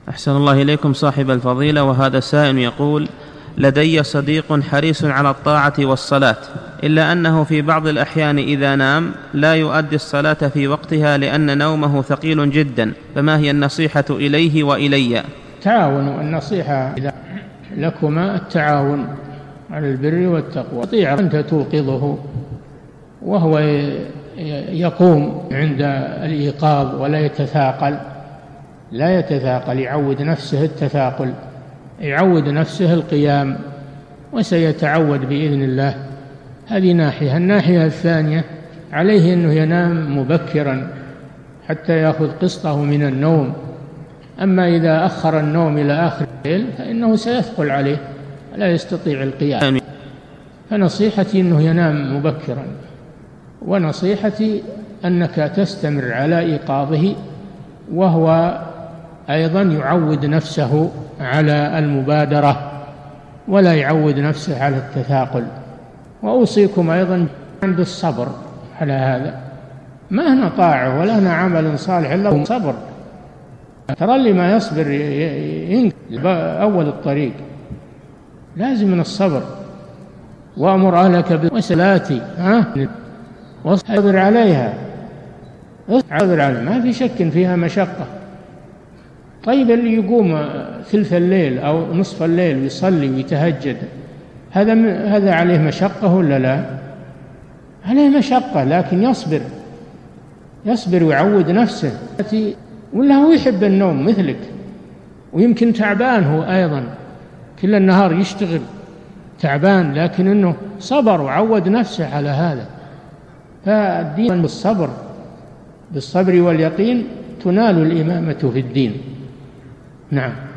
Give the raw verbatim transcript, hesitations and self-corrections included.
أحسن الله إليكم صاحب الفضيلة. وهذا سائل يقول: لدي صديق حريص على الطاعة والصلاة، إلا أنه في بعض الأحيان إذا نام لا يؤدي الصلاة في وقتها لأن نومه ثقيل جدا، فما هي النصيحة إليه وإلي؟ تعاونوا. النصيحة لكما التعاون على البر والتقوى. تطيع أنت توقظه وهو يقوم عند الإيقاظ ولا يتثاقل، لا يتثاقل، يعود نفسه التثاقل، يعود نفسه القيام، وسيتعود بإذن الله. هذه ناحية. الناحية الثانية عليه أنه ينام مبكرا حتى يأخذ قسطه من النوم. أما إذا أخر النوم إلى آخر الليل فإنه سيثقل عليه، لا يستطيع القيام. فنصيحتي أنه ينام مبكرا، ونصيحتي أنك تستمر على إيقاظه، وهو أيضا يعود نفسه على المبادرة ولا يعود نفسه على التثاقل. وأوصيكم أيضا بالصبر على هذا. ما هنا طاعة ولا هنا عمل صالح إلا صبر. ترى اللي ما يصبر ينكب أول الطريق. لازم من الصبر. وأمر أهلك بالصلاة واصبر عليها. اصبر عليها، ما في شك فيها مشقة. طيب اللي يقوم ثلث الليل أو نصف الليل ويصلي ويتهجد، هذا هذا عليه مشقة ولا لا؟ عليه مشقة، لكن يصبر يصبر ويعود نفسه. ولا هو يحب النوم مثلك، ويمكن تعبان هو أيضا، كل النهار يشتغل تعبان، لكن إنه صبر وعود نفسه على هذا. فالدين بالصبر، بالصبر واليقين تنال الإمامة في الدين. نعم.